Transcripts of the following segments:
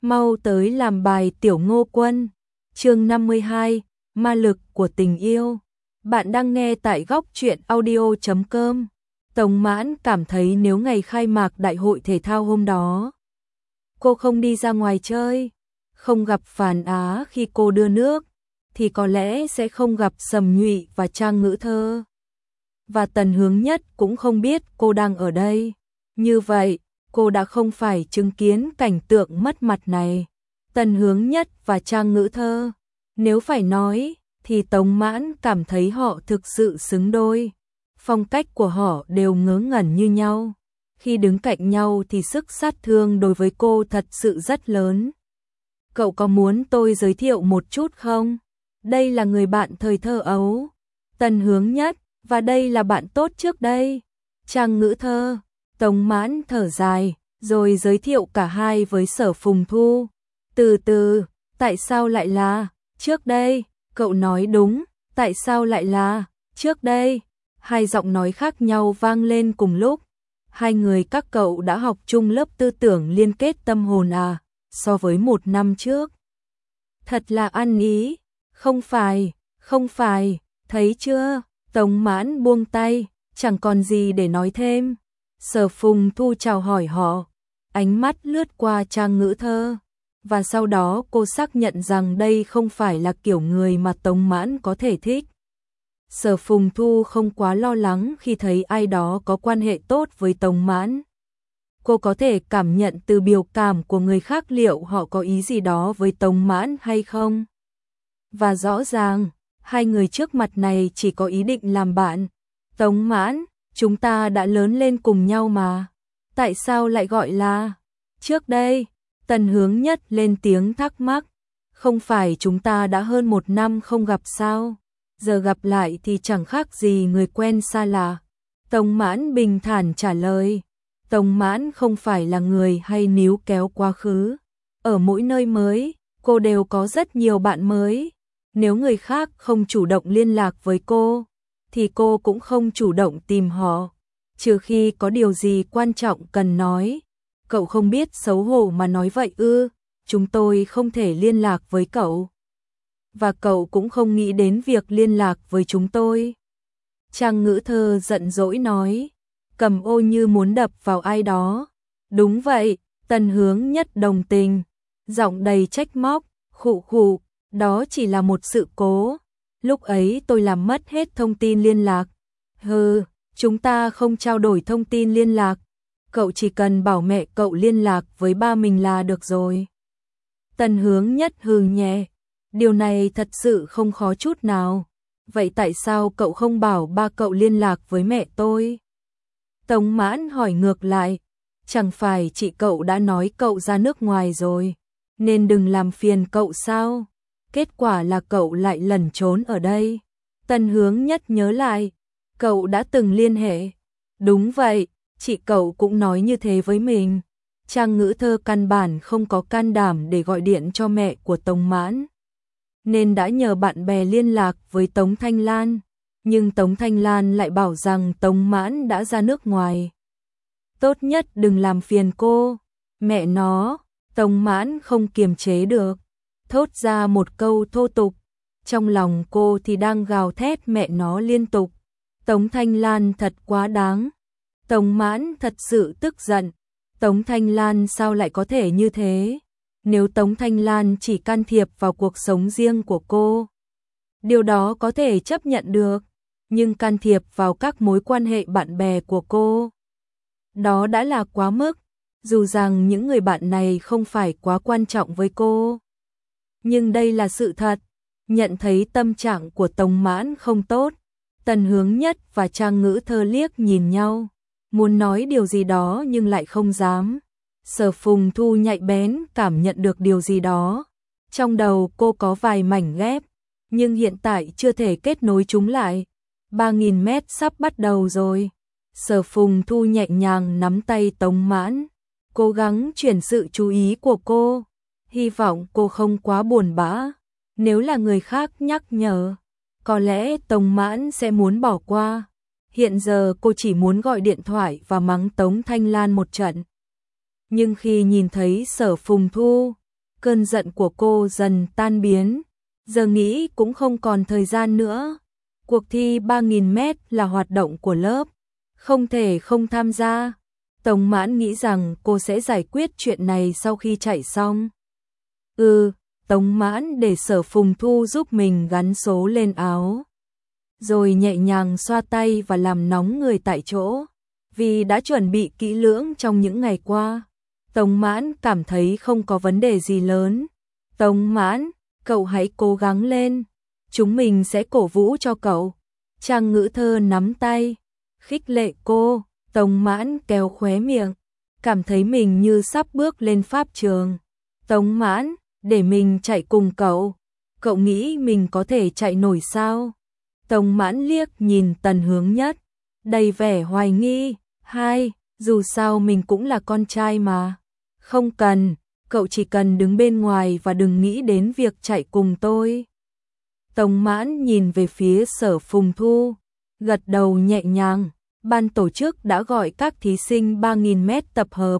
Mau tới làm bài Tiểu Ngô Quân. Chương 52, ma lực của tình yêu. Bạn đang nghe tại góc truyện audio.com. Tống Mãn cảm thấy nếu ngày khai mạc đại hội thể thao hôm đó, cô không đi ra ngoài chơi, không gặp Phàn Á khi cô đưa nước, thì có lẽ sẽ không gặp Sầm Nhụy và Trang Ngữ Thơ. Và Tần Hướng Nhất cũng không biết cô đang ở đây. Như vậy, cô đã không phải chứng kiến cảnh tượng mất mặt này. Tần Hướng Nhất và Trang Ngữ Thơ, nếu phải nói, thì Tống Mãn cảm thấy họ thực sự xứng đôi. Phong cách của họ đều ngớ ngẩn như nhau. Khi đứng cạnh nhau thì sức sát thương đối với cô thật sự rất lớn. Cậu có muốn tôi giới thiệu một chút không? Đây là người bạn thời thơ ấu, Tần Hướng Nhất, và đây là bạn tốt trước đây, Trang Ngữ Thơ. Tống Mãn thở dài, rồi giới thiệu cả hai với Sở Phùng Thu. Từ từ, tại sao lại là trước đây? Cậu nói đúng, tại sao lại là trước đây? Hai giọng nói khác nhau vang lên cùng lúc. Hai người các cậu đã học chung lớp tư tưởng liên kết tâm hồn à, so với 1 năm trước. Thật là ăn ý, không phải, thấy chưa? Tống Mãn buông tay, chẳng còn gì để nói thêm. Sở Phùng Thu chào hỏi họ, ánh mắt lướt qua Trang Ngữ Thơ, và sau đó cô xác nhận rằng đây không phải là kiểu người mà Tống Mãn có thể thích. Sở Phùng Thu không quá lo lắng khi thấy ai đó có quan hệ tốt với Tống Mãn. Cô có thể cảm nhận từ biểu cảm của người khác liệu họ có ý gì đó với Tống Mãn hay không. Và rõ ràng, hai người trước mặt này chỉ có ý định làm bạn. Tống Mãn, chúng ta đã lớn lên cùng nhau mà. Tại sao lại gọi là trước đây? Tần Hướng Nhất lên tiếng thắc mắc. Không phải chúng ta đã hơn 1 năm không gặp sao? Giờ gặp lại thì chẳng khác gì người quen xa lạ. Tống Mãn bình thản trả lời. Tống Mãn không phải là người hay níu kéo quá khứ. Ở mỗi nơi mới, cô đều có rất nhiều bạn mới. Nếu người khác không chủ động liên lạc với cô, thì cô cũng không chủ động tìm họ. Trừ khi có điều gì quan trọng cần nói. Cậu không biết xấu hổ mà nói vậy ư? Chúng tôi không thể liên lạc với cậu. Và cậu cũng không nghĩ đến việc liên lạc với chúng tôi. Trang Ngữ Thơ giận dỗi nói, cầm ô như muốn đập vào ai đó. Đúng vậy, Tần Hướng Nhất đồng tình, giọng đầy trách móc, khụ, đó chỉ là một sự cố. Lúc ấy tôi làm mất hết thông tin liên lạc. Hừ, chúng ta không trao đổi thông tin liên lạc. Cậu chỉ cần bảo mẹ cậu liên lạc với ba mình là được rồi. Tần Hướng Nhất hừ nhẹ. Điều này thật sự không khó chút nào. Vậy tại sao cậu không bảo ba cậu liên lạc với mẹ tôi? Tống Mãn hỏi ngược lại. Chẳng phải chị cậu đã nói cậu ra nước ngoài rồi, nên đừng làm phiền cậu sao? Kết quả là cậu lại lẩn trốn ở đây. Tần Hướng Nhất nhớ lại. Cậu đã từng liên hệ. Đúng vậy, chị cậu cũng nói như thế với mình. Trang Ngữ Thơ căn bản không có can đảm để gọi điện cho mẹ của Tống Mãn, nên đã nhờ bạn bè liên lạc với Tống Thanh Lan. Nhưng Tống Thanh Lan lại bảo rằng Tống Mãn đã ra nước ngoài. Tốt nhất đừng làm phiền cô. Mẹ nó, Tống Mãn không kiềm chế được, thốt ra một câu thô tục. Trong lòng cô thì đang gào thét mẹ nó liên tục. Tống Thanh Lan thật quá đáng. Tống Mãn thật sự tức giận. Tống Thanh Lan sao lại có thể như thế? Nếu Tống Thanh Lan chỉ can thiệp vào cuộc sống riêng của cô, điều đó có thể chấp nhận được. Nhưng can thiệp vào các mối quan hệ bạn bè của cô, đó đã là quá mức. Dù rằng những người bạn này không phải quá quan trọng với cô, nhưng đây là sự thật. Nhận thấy tâm trạng của Tống Mãn không tốt, Tần Hướng Nhất và Trang Ngữ Thơ liếc nhìn nhau, muốn nói điều gì đó nhưng lại không dám. Sở Phùng Thu nhạy bén cảm nhận được điều gì đó. Trong đầu cô có vài mảnh ghép, nhưng hiện tại chưa thể kết nối chúng lại. 3.000 mét sắp bắt đầu rồi. Sở Phùng Thu nhẹ nhàng nắm tay Tống Mãn, cố gắng chuyển sự chú ý của cô. Hy vọng cô không quá buồn bã. Nếu là người khác nhắc nhở, có lẽ Tống Mãn sẽ muốn bỏ qua. Hiện giờ cô chỉ muốn gọi điện thoại và mắng Tống Thanh Lan một trận. Nhưng khi nhìn thấy Sở Phùng Thu, cơn giận của cô dần tan biến. Giờ nghĩ cũng không còn thời gian nữa. Cuộc thi 3.000m là hoạt động của lớp, không thể không tham gia. Tống Mãn nghĩ rằng cô sẽ giải quyết chuyện này sau khi chạy xong. Tống Mãn để Sở Phùng Thu giúp mình gắn số lên áo, rồi nhẹ nhàng xoa tay và làm nóng người tại chỗ. Vì đã chuẩn bị kỹ lưỡng trong những ngày qua, Tống Mãn cảm thấy không có vấn đề gì lớn. Tống Mãn, cậu hãy cố gắng lên, chúng mình sẽ cổ vũ cho cậu. Trang Ngữ Thơ nắm tay, khích lệ cô. Tống Mãn kéo khóe miệng, cảm thấy mình như sắp bước lên pháp trường. Tống Mãn, để mình chạy cùng cậu. Cậu nghĩ mình có thể chạy nổi sao? Tống Mãn liếc nhìn Tần Hướng Nhất, đầy vẻ hoài nghi. Dù sao mình cũng là con trai mà. Không cần, cậu chỉ cần đứng bên ngoài và đừng nghĩ đến việc chạy cùng tôi. Tống Mãn nhìn về phía Sở Phùng Thu, gật đầu nhẹ nhàng. Ban tổ chức đã gọi các thí sinh 3.000m tập hợp.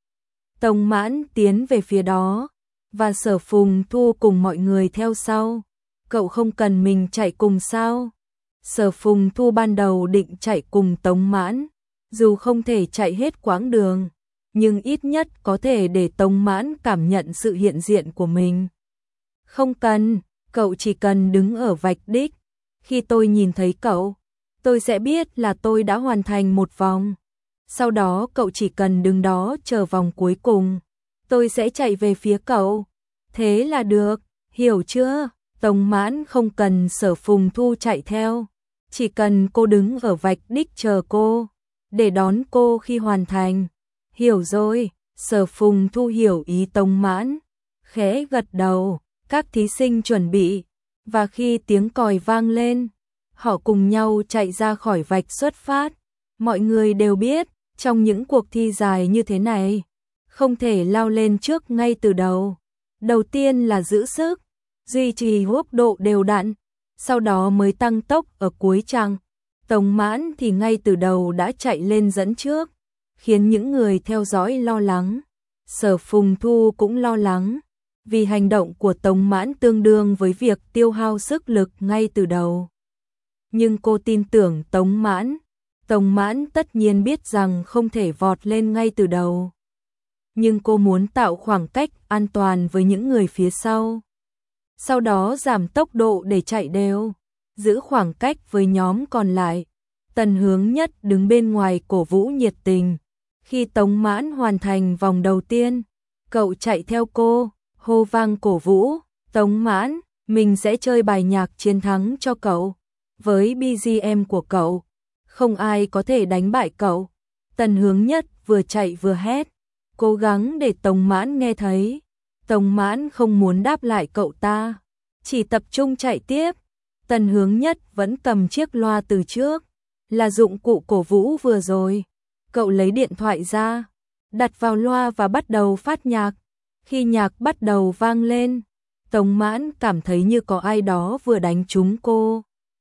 Tống Mãn tiến về phía đó, và Sở Phùng Thu cùng mọi người theo sau. Cậu không cần mình chạy cùng sao? Sở Phùng Thu ban đầu định chạy cùng Tống Mãn, dù không thể chạy hết quãng đường, nhưng ít nhất có thể để Tống Mãn cảm nhận sự hiện diện của mình. Không cần, cậu chỉ cần đứng ở vạch đích. Khi tôi nhìn thấy cậu, tôi sẽ biết là tôi đã hoàn thành một vòng. Sau đó cậu chỉ cần đứng đó chờ vòng cuối cùng. Tôi sẽ chạy về phía cậu. Thế là được, hiểu chưa? Tống Mãn không cần Sở Phùng Thu chạy theo. Chỉ cần cô đứng ở vạch đích chờ cô, để đón cô khi hoàn thành. Hiểu rồi, Sở Phùng Thu hiểu ý Tống Mãn, khẽ gật đầu. Các thí sinh chuẩn bị, và khi tiếng còi vang lên, họ cùng nhau chạy ra khỏi vạch xuất phát. Mọi người đều biết, trong những cuộc thi dài như thế này, không thể lao lên trước ngay từ đầu. Đầu tiên là giữ sức, duy trì hô hấp độ đều đặn, sau đó mới tăng tốc ở cuối chặng. Tống Mãn thì ngay từ đầu đã chạy lên dẫn trước, khiến những người theo dõi lo lắng. Sở Phùng Thu cũng lo lắng, vì hành động của Tống Mãn tương đương với việc tiêu hao sức lực ngay từ đầu. Nhưng cô tin tưởng Tống Mãn. Tống Mãn tất nhiên biết rằng không thể vọt lên ngay từ đầu, nhưng cô muốn tạo khoảng cách an toàn với những người phía sau. Sau đó giảm tốc độ để chạy đều, giữ khoảng cách với nhóm còn lại. Tần Hướng Nhất đứng bên ngoài cổ vũ nhiệt tình. Khi Tống Mãn hoàn thành vòng đầu tiên, cậu chạy theo cô, hô vang cổ vũ. Tống Mãn, mình sẽ chơi bài nhạc chiến thắng cho cậu. Với BGM của cậu, không ai có thể đánh bại cậu. Tần Hướng Nhất vừa chạy vừa hét, cố gắng để Tống Mãn nghe thấy. Tống Mãn không muốn đáp lại cậu ta, chỉ tập trung chạy tiếp. Tần Hướng Nhất vẫn cầm chiếc loa từ trước, là dụng cụ cổ vũ vừa rồi. Cậu lấy điện thoại ra, đặt vào loa và bắt đầu phát nhạc. Khi nhạc bắt đầu vang lên, Tống Mãn cảm thấy như có ai đó vừa đánh trúng cô.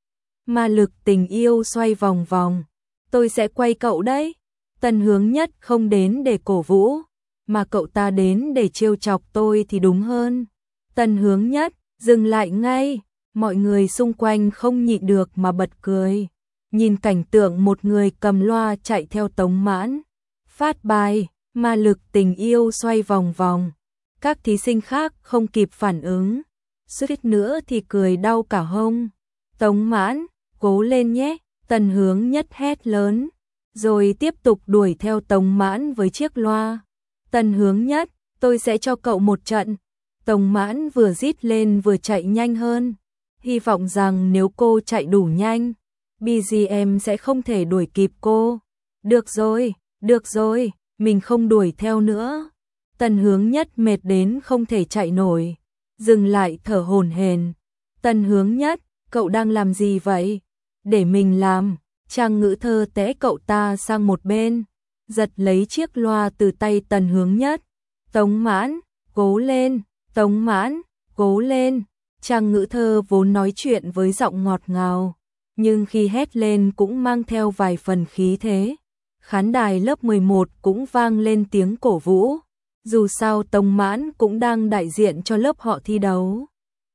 Ma lực tình yêu xoay vòng vòng. Tôi sẽ quay cậu đấy. Tần Hướng Nhất không đến để cổ vũ, mà cậu ta đến để trêu chọc tôi thì đúng hơn. Tần Hướng Nhất, dừng lại ngay. Mọi người xung quanh không nhịn được mà bật cười. Nhìn cảnh tượng một người cầm loa chạy theo Tống Mãn, phát bài, ma lực tình yêu xoay vòng vòng. Các thí sinh khác không kịp phản ứng, suýt nữa thì cười đau cả hông. Tống Mãn, cố lên nhé, Tần Hướng Nhất hét lớn, rồi tiếp tục đuổi theo Tống Mãn với chiếc loa. Tần Hướng Nhất, tôi sẽ cho cậu một trận. Tống Mãn vừa rít lên vừa chạy nhanh hơn, hy vọng rằng nếu cô chạy đủ nhanh, BGM sẽ không thể đuổi kịp cô. Được rồi, mình không đuổi theo nữa. Tần Hướng Nhất mệt đến không thể chạy nổi, dừng lại thở hổn hển. Tần Hướng Nhất, cậu đang làm gì vậy? Để mình làm. Trang Ngữ Thơ té cậu ta sang một bên, giật lấy chiếc loa từ tay Tần Hướng Nhất. Tống Mãn, cố lên, Tống Mãn, cố lên. Trang Ngữ Thơ vốn nói chuyện với giọng ngọt ngào, nhưng khi hét lên cũng mang theo vài phần khí thế. Khán đài lớp 11 cũng vang lên tiếng cổ vũ. Dù sao Tống Mãn cũng đang đại diện cho lớp họ thi đấu.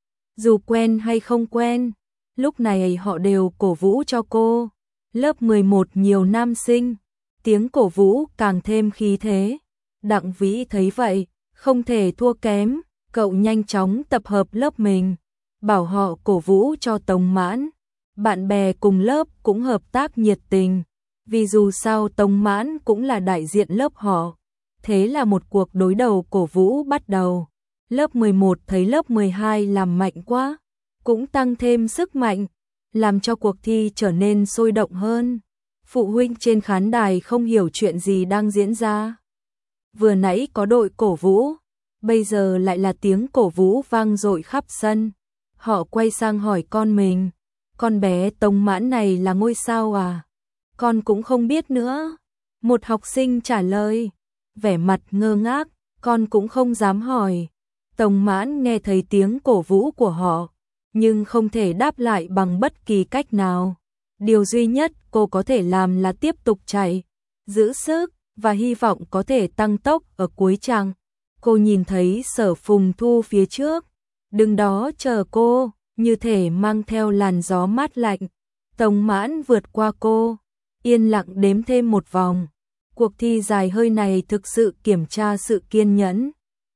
Dù quen hay không quen, lúc này họ đều cổ vũ cho cô. Lớp 11 nhiều nam sinh, tiếng cổ vũ càng thêm khí thế. Đặng Vĩ thấy vậy, không thể thua kém, cậu nhanh chóng tập hợp lớp mình, bảo họ cổ vũ cho Tống Mãn. Bạn bè cùng lớp cũng hợp tác nhiệt tình, vì dù sao Tống Mãn cũng là đại diện lớp họ. Thế là một cuộc đối đầu cổ vũ bắt đầu. Lớp 11 thấy lớp 12 làm mạnh quá, cũng tăng thêm sức mạnh, làm cho cuộc thi trở nên sôi động hơn. Phụ huynh trên khán đài không hiểu chuyện gì đang diễn ra. Vừa nãy có đội cổ vũ, bây giờ lại là tiếng cổ vũ vang dội khắp sân. Họ quay sang hỏi con mình, con bé Tống Mãn này là ngôi sao à? Con cũng không biết nữa. Một học sinh trả lời, vẻ mặt ngơ ngác, con cũng không dám hỏi. Tống Mãn nghe thấy tiếng cổ vũ của họ, nhưng không thể đáp lại bằng bất kỳ cách nào. Điều duy nhất cô có thể làm là tiếp tục chạy, giữ sức và hy vọng có thể tăng tốc ở cuối chặng. Cô nhìn thấy Sở Phùng Thu phía trước, đứng đó chờ cô, như thể mang theo làn gió mát lạnh. Tống Mãn vượt qua cô, yên lặng đếm thêm một vòng. Cuộc thi dài hơi này thực sự kiểm tra sự kiên nhẫn.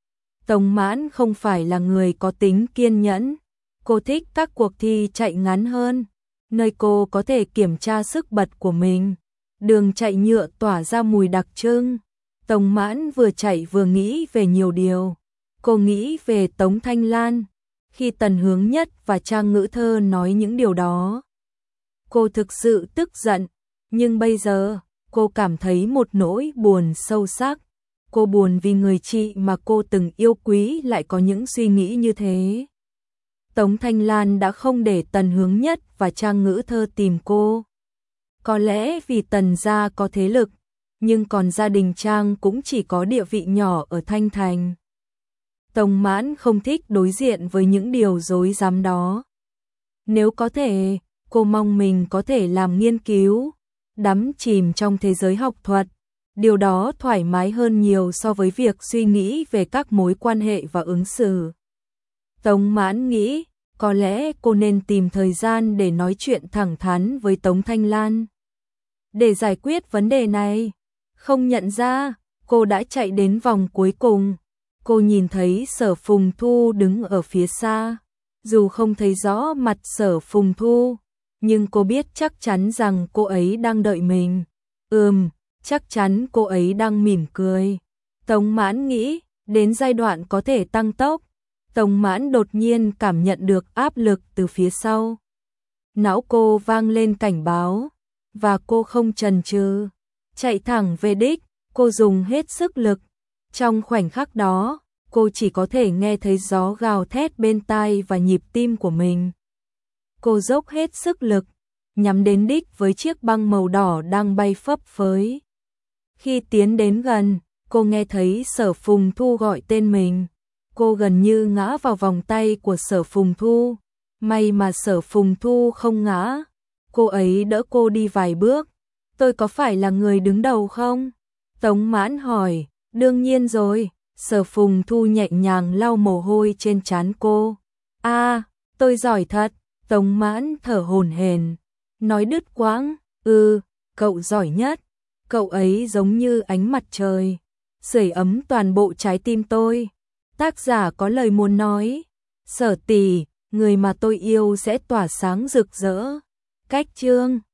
Tống Mãn không phải là người có tính kiên nhẫn. Cô thích các cuộc thi chạy ngắn hơn, nơi cô có thể kiểm tra sức bật của mình. Đường chạy nhựa tỏa ra mùi đặc trưng. Tống Mãn vừa chạy vừa nghĩ về nhiều điều. Cô nghĩ về Tống Thanh Lan, khi Tần Hướng Nhất và Trang Ngữ Thơ nói những điều đó. Cô thực sự tức giận, nhưng bây giờ, cô cảm thấy một nỗi buồn sâu sắc. Cô buồn vì người chị mà cô từng yêu quý lại có những suy nghĩ như thế. Tống Thanh Lan đã không để Tần Hướng Nhất và Trang Ngữ Thơ tìm cô. Có lẽ vì Tần gia có thế lực, nhưng còn gia đình Trang cũng chỉ có địa vị nhỏ ở Thanh Thành. Tống Mãn không thích đối diện với những điều rối rắm đó. Nếu có thể, cô mong mình có thể làm nghiên cứu, đắm chìm trong thế giới học thuật. Điều đó thoải mái hơn nhiều so với việc suy nghĩ về các mối quan hệ và ứng xử. Tống Mãn nghĩ, có lẽ cô nên tìm thời gian để nói chuyện thẳng thắn với Tống Thanh Lan. Để giải quyết vấn đề này, không nhận ra, cô đã chạy đến vòng cuối cùng. Cô nhìn thấy Sở Phùng Thu đứng ở phía xa. Dù không thấy rõ mặt Sở Phùng Thu, nhưng cô biết chắc chắn rằng cô ấy đang đợi mình. Chắc chắn cô ấy đang mỉm cười. Tống Mãn nghĩ, đến giai đoạn có thể tăng tốc. Tống Mãn đột nhiên cảm nhận được áp lực từ phía sau. Não cô vang lên cảnh báo, và cô không chần chừ, chạy thẳng về đích. Cô dùng hết sức lực. Trong khoảnh khắc đó, cô chỉ có thể nghe thấy gió gào thét bên tai và nhịp tim của mình. Cô dốc hết sức lực, nhắm đến đích với chiếc băng màu đỏ đang bay phấp phới. Khi tiến đến gần, cô nghe thấy Sở Phùng Thu gọi tên mình. Cô gần như ngã vào vòng tay của Sở Phùng Thu. May mà Sở Phùng Thu không ngã. Cô ấy đỡ cô đi vài bước. Tôi có phải là người đứng đầu không? Tống Mãn hỏi. Đương nhiên rồi. Sở Phùng Thu nhẹ nhàng lau mồ hôi trên trán cô. Tôi giỏi thật. Tống Mãn thở hổn hển, nói đứt quãng. Cậu giỏi nhất. Cậu ấy giống như ánh mặt trời, sưởi ấm toàn bộ trái tim tôi. Tác giả có lời muốn nói. Sở tỷ, người mà tôi yêu sẽ tỏa sáng rực rỡ. Cách chương